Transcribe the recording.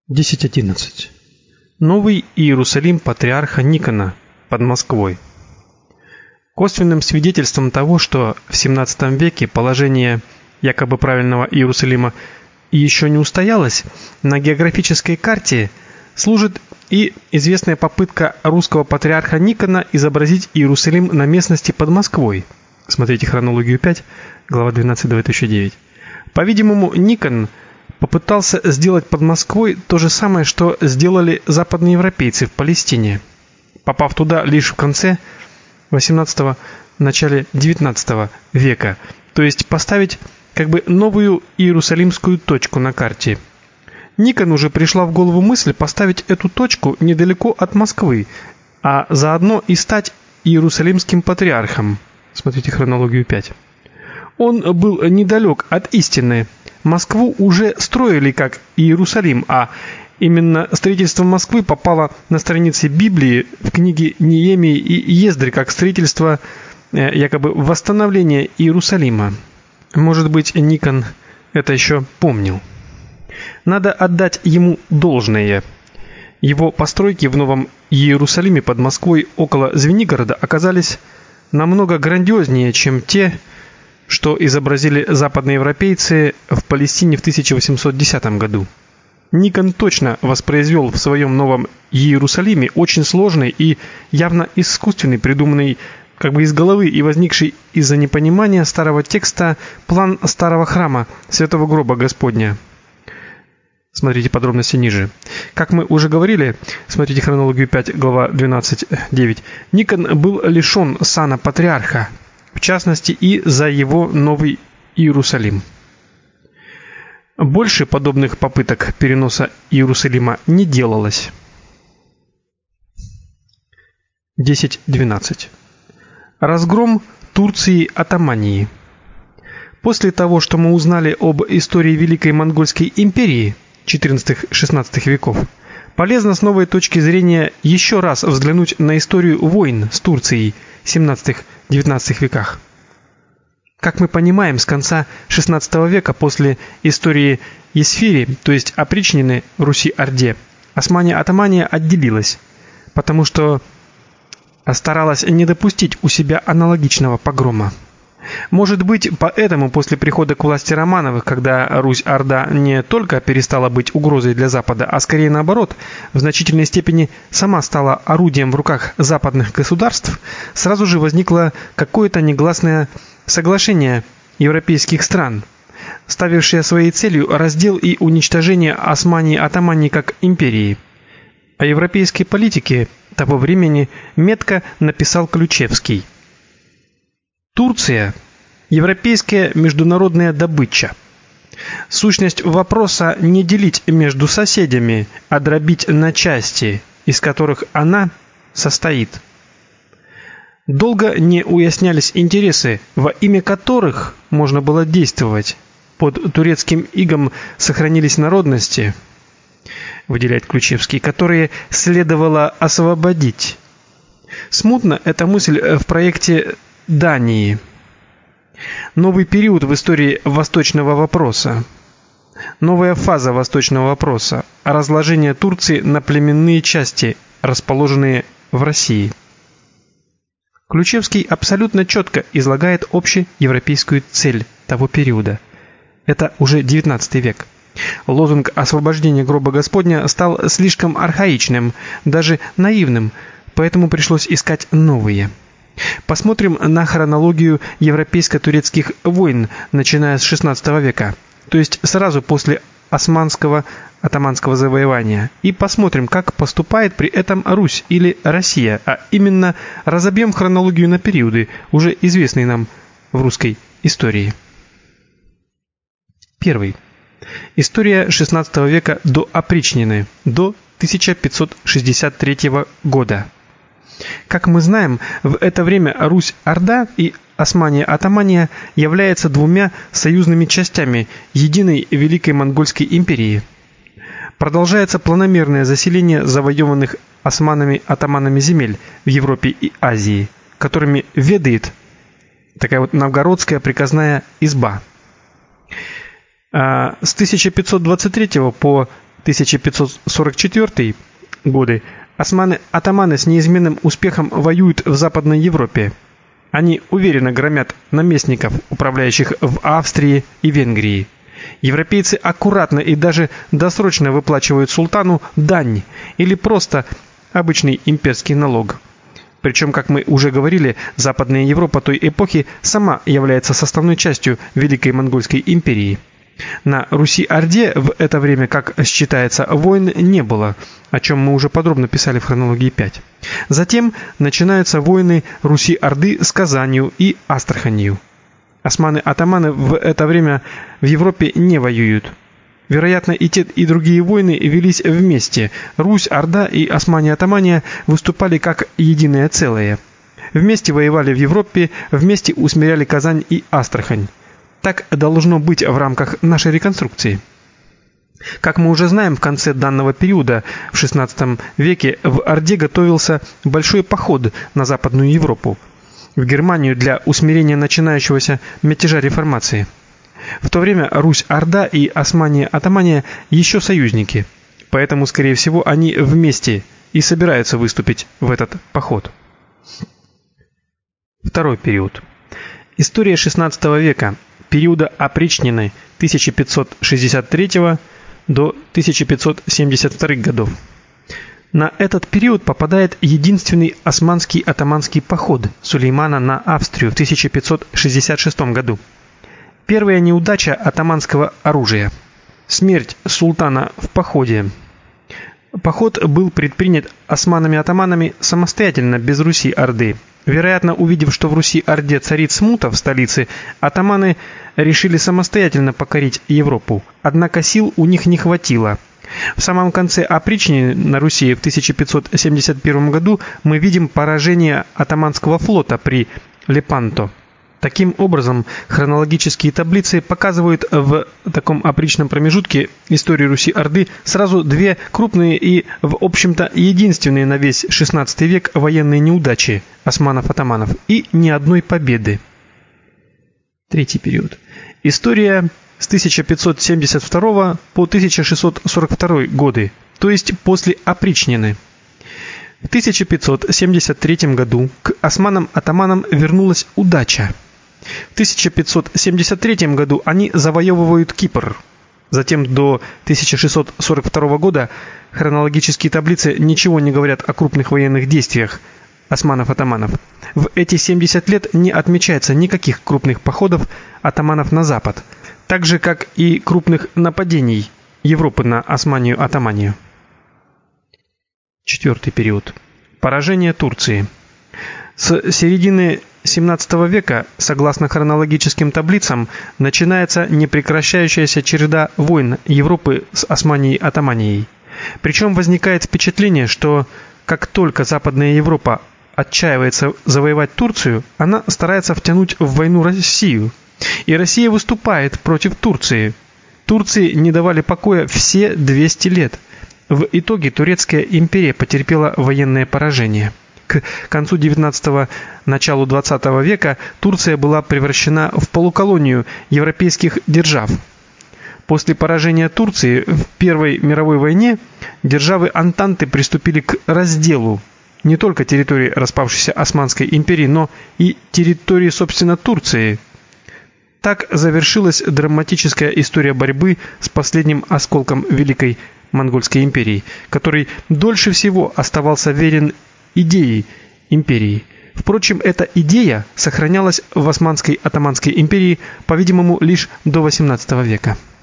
10.11. Новый Иерусалим патриарха Никона под Москвой. Косвенным свидетельством того, что в XVII веке положение якобы правильного Иерусалима еще не устоялось, на географической карте служит и известная попытка русского патриарха Никона изобразить Иерусалим на местности под Москвой. Смотрите хронологию 5, глава 12:9. По-видимому, Никон попытался сделать под Москвой то же самое, что сделали западноевропейцы в Палестине, попав туда лишь в конце XVIII – начале XIX века, то есть поставить как бы новую иерусалимскую точку на карте. Никону уже пришла в голову мысль поставить эту точку недалеко от Москвы, а заодно и стать иерусалимским патриархом. Смотрите хронологию 5. Он был недалек от истины. Москву уже строили как Иерусалим, а именно строительство Москвы попало на страницы Библии в книге Неемии и Ездры как строительство якобы восстановления Иерусалима. Может быть, Никон это еще помнил. Надо отдать ему должное. Его постройки в Новом Иерусалиме под Москвой около Звенигорода оказались намного грандиознее, чем те, что изобразили западноевропейцы в Палестине в 1810 году. Никон точно воспроизвел в своем Новом Иерусалиме очень сложный и явно искусственный, придуманный как бы из головы и возникший из-за непонимания старого текста план старого храма Святого Гроба Господня. Смотрите подробности ниже. Как мы уже говорили, смотрите хронологию 5, глава 12:9. Никон был лишен сана патриарха, в частности и за его Новый Иерусалим. Больше подобных попыток переноса Иерусалима не делалось. 10.12. Разгром Турции Отомании. После того, что мы узнали об истории Великой Монгольской империи XIV-XVI веков, полезно с новой точки зрения еще раз взглянуть на историю войн с Турцией в XVII-XIX веках. Как мы понимаем, с конца XVI века после истории Есфири, то есть опричнины в Руси-Орде, Османия-Отомания отделилась, потому что старалась не допустить у себя аналогичного погрома. Может быть, поэтому после прихода к власти Романовых, когда Русь-Орда не только перестала быть угрозой для Запада, а скорее наоборот, в значительной степени сама стала орудием в руках западных государств, сразу же возникло какое-то негласное соглашение европейских стран, ставившее своей целью раздел и уничтожение Османии-Отомании как империи. О европейской политике того времени метко написал Ключевский. Турция – европейская международная добыча. Сущность вопроса не делить между соседями, а дробить на части, из которых она состоит. Долго не уяснялись интересы, во имя которых можно было действовать. Под турецким игом сохранились народности, выделяет Ключевский, которые следовало освободить. Смутно эта мысль в проекте Дании. Новый период в истории восточного вопроса. Новая фаза восточного вопроса. Разложение Турции на племенные части, расположенные в России. Ключевский абсолютно четко излагает общеевропейскую цель того периода. Это уже XIX век. Лозунг освобождения гроба Господня стал слишком архаичным, даже наивным, поэтому пришлось искать новые. Посмотрим на хронологию европейско-турецких войн, начиная с XVI века, то есть сразу после османского-отоманского завоевания, и посмотрим, как поступает при этом Русь или Россия, а именно разобьем хронологию на периоды, уже известные нам в русской истории. Первый. История XVI века до опричнины, до 1563 года. Как мы знаем, в это время Русь-Орда и Османия-Отомания являются двумя союзными частями единой Великой Монгольской империи. Продолжается планомерное заселение завоеванных османами-отоманами земель в Европе и Азии, которыми ведает такая вот новгородская приказная изба. С 1523 по 1544 годы османы-атаманы с неизменным успехом воюют в Западной Европе. Они уверенно громят наместников, управляющих в Австрии и Венгрии. Европейцы аккуратно и даже досрочно выплачивают султану дань или просто обычный имперский налог. Причем, как мы уже говорили, Западная Европа той эпохи сама является составной частью Великой Монгольской империи. На Руси-Орде в это время, как считается, войн не было, о чем мы уже подробно писали в хронологии 5. Затем начинаются войны Руси-Орды с Казанью и Астраханью. Османы-атаманы в это время в Европе не воюют. Вероятно, и те, и другие войны велись вместе. Русь, Орда и османе-атамания выступали как единое целое. Вместе воевали в Европе, вместе усмиряли Казань и Астрахань. Так должно быть в рамках нашей реконструкции. Как мы уже знаем, в конце данного периода, в XVI веке, в Орде готовился большой поход на Западную Европу, в Германию для усмирения начинающегося мятежа реформации. В то время Русь-Орда и Османия-Атамания еще союзники, поэтому, скорее всего, они вместе и собираются выступить в этот поход. Второй период. История XVI века, периода опричнины 1563 до 1572 годов. На этот период попадает единственный османский атаманский поход Сулеймана на Австрию в 1566 году. Первая неудача атаманского оружия. Смерть султана в походе. Поход был предпринят османами-атаманами самостоятельно, без Руси-Орды. Вероятно, увидев, что в Руси-Орде царит смута в столице, атаманы решили самостоятельно покорить Европу. Однако сил у них не хватило. В самом конце опричнины на Руси в 1571 году мы видим поражение атаманского флота при Лепанто. Таким образом, хронологические таблицы показывают в таком опричном промежутке истории Руси-Орды сразу две крупные и, в общем-то, единственные на весь XVI век военные неудачи османов-атаманов и ни одной победы. Третий период. История с 1572 по 1642 годы, то есть после опричнины. В 1573 году к османам-атаманам вернулась удача. В 1573 году они завоевывают Кипр. Затем до 1642 года хронологические таблицы ничего не говорят о крупных военных действиях османов-атаманов. В эти 70 лет не отмечается никаких крупных походов атаманов на запад, так же как и крупных нападений Европы на Османию-Атаманию. Четвертый период. Поражение Турции. С середины XVII века, согласно хронологическим таблицам, начинается непрекращающаяся череда войн Европы с Османией-Атаманией. Причем возникает впечатление, что как только Западная Европа отчаивается завоевать Турцию, она старается втянуть в войну Россию. И Россия выступает против Турции. Турции не давали покоя все 200 лет. В итоге Турецкая империя потерпела военное поражение. К концу XIX – началу XX века Турция была превращена в полуколонию европейских держав. После поражения Турции в Первой мировой войне державы Антанты приступили к разделу не только территории распавшейся Османской империи, но и территории, собственно, Турции. Так завершилась драматическая история борьбы с последним осколком Великой Монгольской империи, который дольше всего оставался верен идее империи. Впрочем, эта идея сохранялась в Османской Атаманской империи, по-видимому, лишь до XVIII века.